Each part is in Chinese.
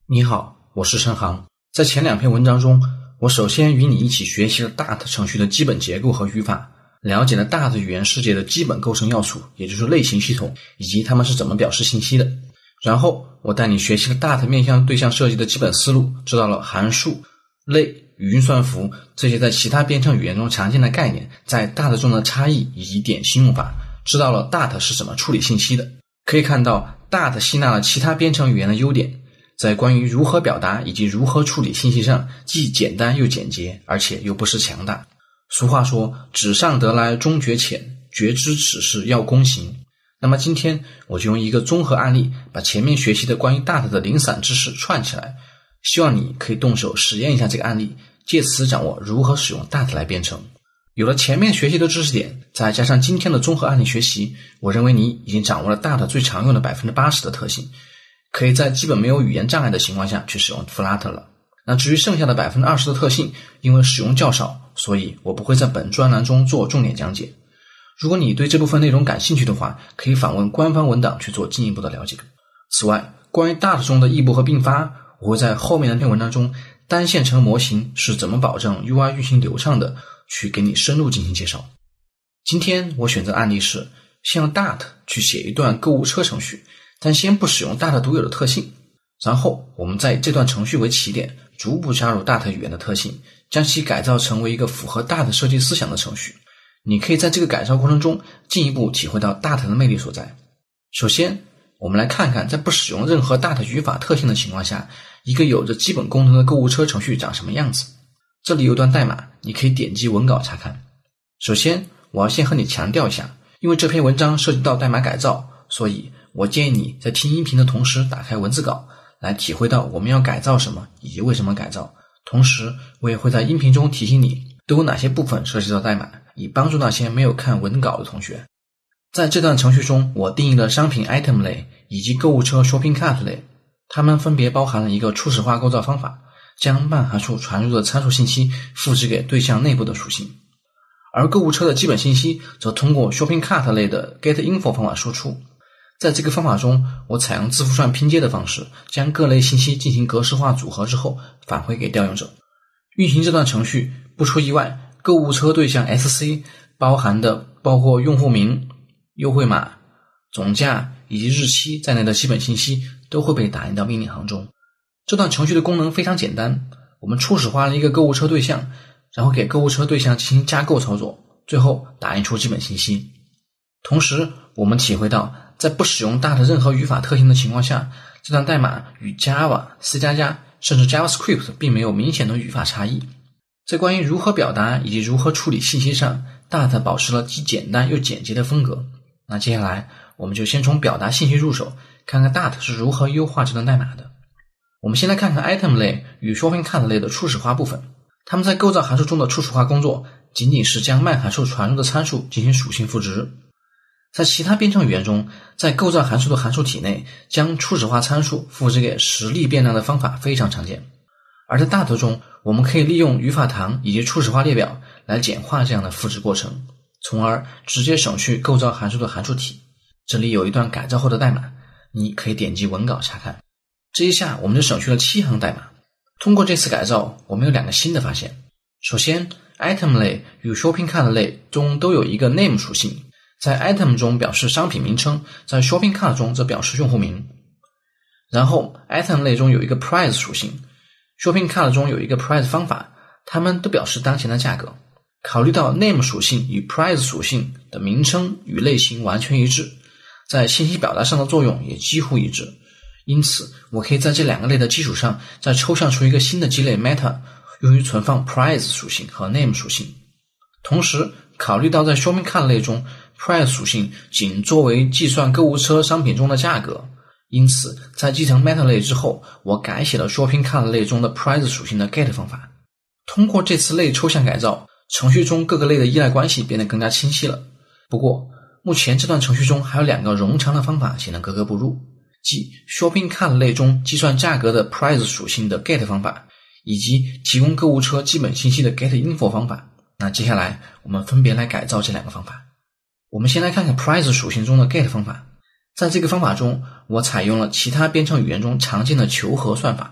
你好，我是陈航。在前两篇文章中，我首先与你一起学习了 Dart 程序的基本结构和语法，了解了 Dart 语言世界的基本构成要素，也就是类型系统，以及它们是怎么表示信息的。然后我带你学习了 Dart 面向对象设计的基本思路，知道了函数、类、语音算符这些在其他编程语言中常见的概念在 Dart 中的差异以及典型用法，知道了 Dart 是怎么处理信息的。可以看到 Dart 吸纳了其他编程语言的优点，在关于如何表达以及如何处理信息上既简单又简洁，而且又不失强大。俗话说，纸上得来终觉浅，绝知此事要躬行。那么今天我就用一个综合案例把前面学习的关于 Dart 的零散知识串起来，希望你可以动手实验一下这个案例，借此掌握如何使用 Dart 来编程。有了前面学习的知识点，再加上今天的综合案例学习，我认为你已经掌握了 Dart 最常用的 80% 的特性，可以在基本没有语言障碍的情况下去使用 Flutter 了。那至于剩下的 20% 的特性，因为使用较少，所以我不会在本专栏中做重点讲解。如果你对这部分内容感兴趣的话，可以访问官方文档去做进一步的了解。此外，关于 Dart 中的异步和并发，我会在后面的那篇文章中单线程模型是怎么保证 UI 运行流畅的去给你深入进行介绍。今天我选择的案例是先用 Dart 去写一段购物车程序，但先不使用 Dart 独有的特性，然后我们在这段程序为起点，逐步加入 Dart 语言的特性，将其改造成为一个符合 Dart 设计思想的程序。你可以在这个改造过程中进一步体会到 Dart 的魅力所在。首先，我们来看看在不使用任何 Dart 语法特性的情况下，一个有着基本功能的购物车程序长什么样子。这里有段代码，你可以点击文稿查看。首先，我要先和你强调一下，因为这篇文章涉及到代码改造，所以我建议你在听音频的同时打开文字稿，来体会到我们要改造什么以及为什么改造。同时，我也会在音频中提醒你都有哪些部分涉及到代码，以帮助那些没有看文稿的同学。在这段程序中，我定义了商品 item 类以及购物车 shopping cart 类，它们分别包含了一个初始化构造方法，将慢函数传入的参数信息复制给对象内部的属性。而购物车的基本信息则通过 shopping cart 类的 getInfo 方法输出。在这个方法中，我采用字符串拼接的方式，将各类信息进行格式化组合之后返回给调用者。运行这段程序，不出意外，购物车对象 SC 包含的包括用户名、优惠码、总价以及日期在内的基本信息都会被打印到命令行中。这段程序的功能非常简单，我们初始化了一个购物车对象，然后给购物车对象进行加构操作，最后打印出基本信息。同时，我们体会到在不使用 Dart 任何语法特性的情况下，这段代码与 Java、C++甚至 JavaScript 并没有明显的语法差异。在关于如何表达以及如何处理信息上， Dart 保持了既简单又简洁的风格。那接下来我们就先从表达信息入手，看看 Dart 是如何优化这段代码的。我们先来看看 item 类与 shopping cart 类的初始化部分。它们在构造函数中的初始化工作仅仅是将慢函数传入的参数进行属性赋值。在其他编程语言中，在构造函数的函数体内将初始化参数赋值给实例变量的方法非常常见。而在 Dart 中，我们可以利用语法堂以及初始化列表来简化这样的赋值过程，从而直接省去构造函数的函数体。这里有一段改造后的代码，你可以点击文稿查看。这一下我们就省去了7行代码。通过这次改造，我们有2个新的发现。首先， item 类与 shopping cart 类中都有一个 name 属性，在 item 中表示商品名称，在 shopping cart 中则表示用户名。然后 item 类中有一个 price 属性， shopping cart 中有一个 price 方法，它们都表示当前的价格。考虑到 name 属性与 price 属性的名称与类型完全一致，在信息表达上的作用也几乎一致，因此我可以在这2个类的基础上再抽象出一个新的基类 meta， 用于存放 price 属性和 name 属性。同时考虑到在 shopping cart 类中 price 属性仅作为计算购物车商品中的价格，因此在继承 meta 类之后，我改写了 shopping cart 类中的 price 属性的 get 方法。通过这次类抽象改造，程序中各个类的依赖关系变得更加清晰了。不过目前这段程序中还有2个冗长的方法显得格格不入，即 shopping cart 类中计算价格的 price 属性的 get 方法，以及提供购物车基本信息的 getInfo 方法。那接下来我们分别来改造这2个方法。我们先来看看 price 属性中的 get 方法。在这个方法中，我采用了其他编程语言中常见的求和算法，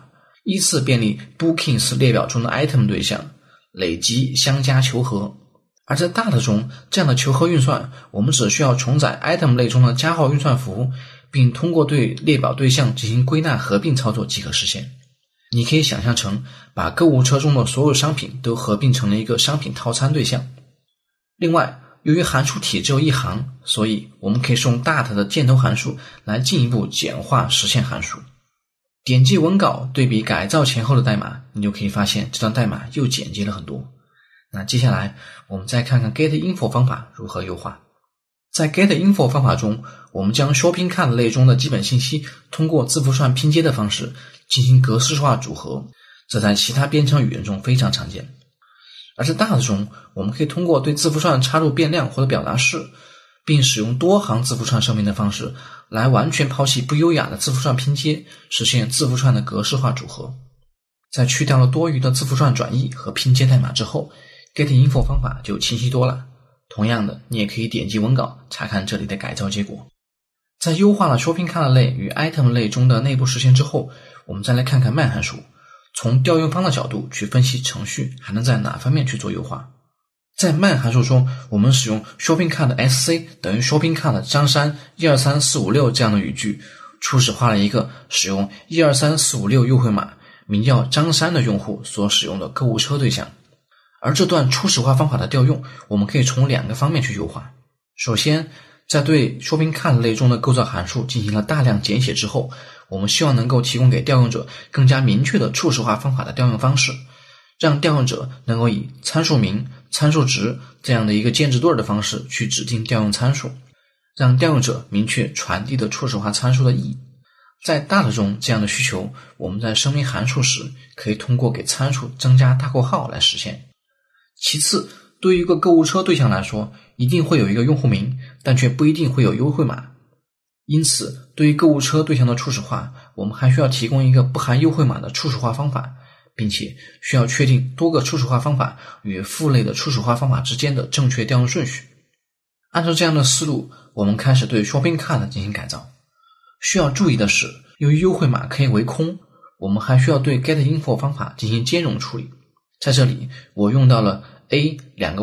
依次便利 Bookings 列表中的 item 对象累积、相加、求和。而在 Dart 中，这样的求和运算，我们只需要重载 item 类中的加号运算符，并通过对列表对象进行归纳合并操作即可实现。你可以想象成把购物车中的所有商品都合并成了一个商品套餐对象。另外，由于函数体只有一行，所以我们可以使用 Dart 的箭头函数来进一步简化实现函数。点击文稿对比改造前后的代码，你就可以发现这段代码又简洁了很多。那接下来我们再看看 getInfo 方法如何优化。在 getInfo 方法中，我们将 Shopping Cart 类中的基本信息通过字符串拼接的方式进行格式化组合，这在其他编程语言中非常常见。而在 Dart 中，我们可以通过对字符串插入变量或者表达式，并使用多行字符串声明的方式来完全抛弃不优雅的字符串拼接，实现字符串的格式化组合。在去掉了多余的字符串转译和拼接代码之后， getInfo 方法就清晰多了。同样的，你也可以点击文稿查看这里的改造结果。在优化了 Shopping Cart 类与 Item 类中的内部实现之后，我们再来看看慢函数，从调用方的角度去分析程序还能在哪方面去做优化。在慢函数中，我们使用 Shopping Cart SC 等于 Shopping Cart 张三12345这样的语句，初始化了一个使用12345优惠码名叫张三的用户所使用的购物车对象。而这段初始化方法的调用，我们可以从两个方面去优化。首先，在对 Shopping Cart 类中的构造函数进行了大量简写之后，我们希望能够提供给调用者更加明确的初始化方法的调用方式，让调用者能够以参数名、参数值这样的一个键值对的方式去指定调用参数，让调用者明确传递的初始化参数的意义。在 Dart 中，这样的需求我们在声明函数时可以通过给参数增加大括号来实现。其次，对于一个购物车对象来说，一定会有一个用户名，但却不一定会有优惠码。因此，对于购物车对象的初始化，我们还需要提供一个不含优惠码的初始化方法，并且需要确定多个初始化方法与父类的初始化方法之间的正确调用顺序。按照这样的思路，我们开始对 Shopping Cart 进行改造。需要注意的是，由于优惠码可以为空，我们还需要对 getInfo 方法进行兼容处理。在这里，我用到了 A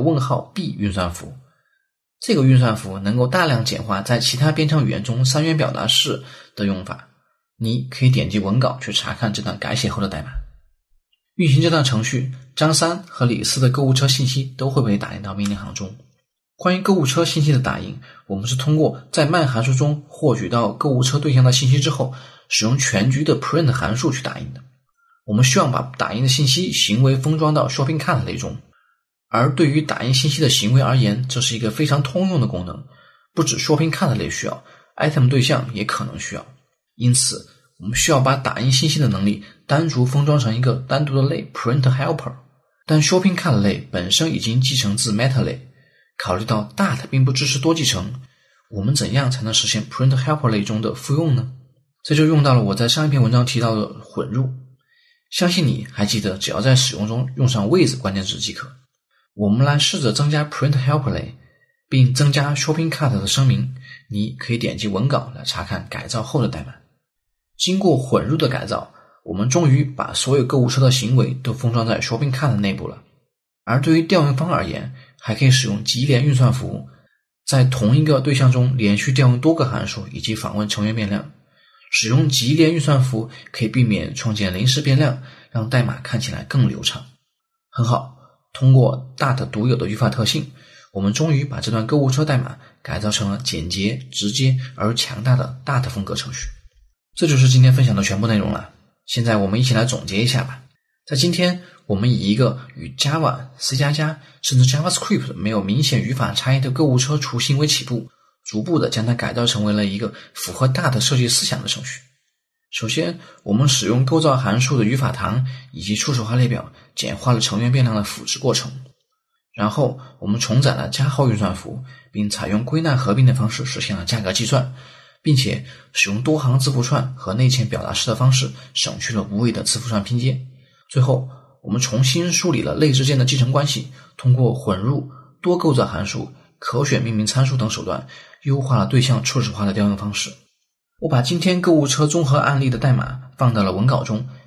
B 运算符。这个运算符能够大量简化在其他编程语言中三元表达式的用法。你可以点击文稿去查看这段改写后的代码。运行这段程序，张三和李四的购物车信息都会被打印到命令行中。关于购物车信息的打印，我们是通过在慢函数中获取到购物车对象的信息之后，使用全局的 print 函数去打印的。我们希望把打印的信息行为封装到 Shopping Cart 类中，而对于打印信息的行为而言，这是一个非常通用的功能，不止 Shopping Cart 类需要， Item 对象也可能需要。因此，我们需要把打印信息的能力单独封装成一个单独的类 Print Helper， 但 Shopping Cart 类本身已经继承自 Meta 类，考虑到 Dart 并不支持多继承，我们怎样才能实现 Print Helper 类中的复用呢？这就用到了我在上一篇文章提到的混入。相信你还记得，只要在使用中用上 with 关键字即可。我们来试着增加 Print Helper 类，并增加 Shopping Cart 的声明。你可以点击文稿来查看改造后的代码。经过混入的改造，我们终于把所有购物车的行为都封装在 Shopping Cart 内部了。而对于调用方而言，还可以使用级联运算符，在同一个对象中连续调用多个函数以及访问成员变量。使用级联运算符可以避免创建临时变量，让代码看起来更流畅。很好，通过 Dart 独有的语法特性，我们终于把这段购物车代码改造成了简洁、直接而强大的 Dart 风格程序。这就是今天分享的全部内容了。现在我们一起来总结一下吧。在今天，我们以一个与 Java、C++甚至 JavaScript 没有明显语法差异的购物车雏形为起步，逐步的将它改造成为了一个符合Dart设计思想的程序。首先，我们使用构造函数的语法堂以及初始化列表，简化了成员变量的赋值过程。然后，我们重载了加号运算符，并采用归纳合并的方式实现了价格计算，并且使用多行字符串和内嵌表达式的方式，省去了无谓的字符串拼接。最后，我们重新梳理了类之间的继承关系，通过混入、多构造函数、可选命名参数等手段，优化了对象初始化的调用方式。我把今天购物车综合案例的代码放到了文稿中，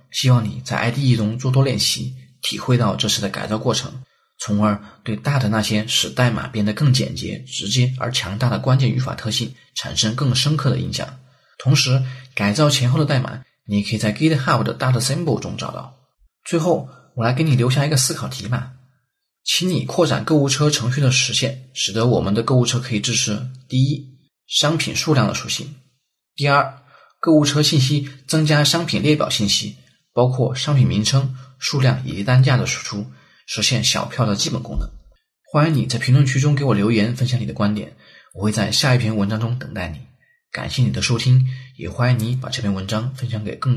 希望你在 IDE 中多多练习，体会到这次的改造过程，从而对Dart那些使代码变得更简洁、直接而强大的关键语法特性产生更深刻的印象。同时，改造前后的代码你也可以在 GitHub 的 Dartsample 中找到。最后，我来给你留下一个思考题吧，请你扩展购物车程序的实现，使得我们的购物车可以支持：第一，商品数量的属性；第二，购物车信息增加商品列表信息，包括商品名称、数量以及单价的输出，实现小票的基本功能。欢迎你在评论区中给我留言，分享你的观点，我会在下一篇文章中等待你。感谢你的收听，也欢迎你把这篇文章分享给更多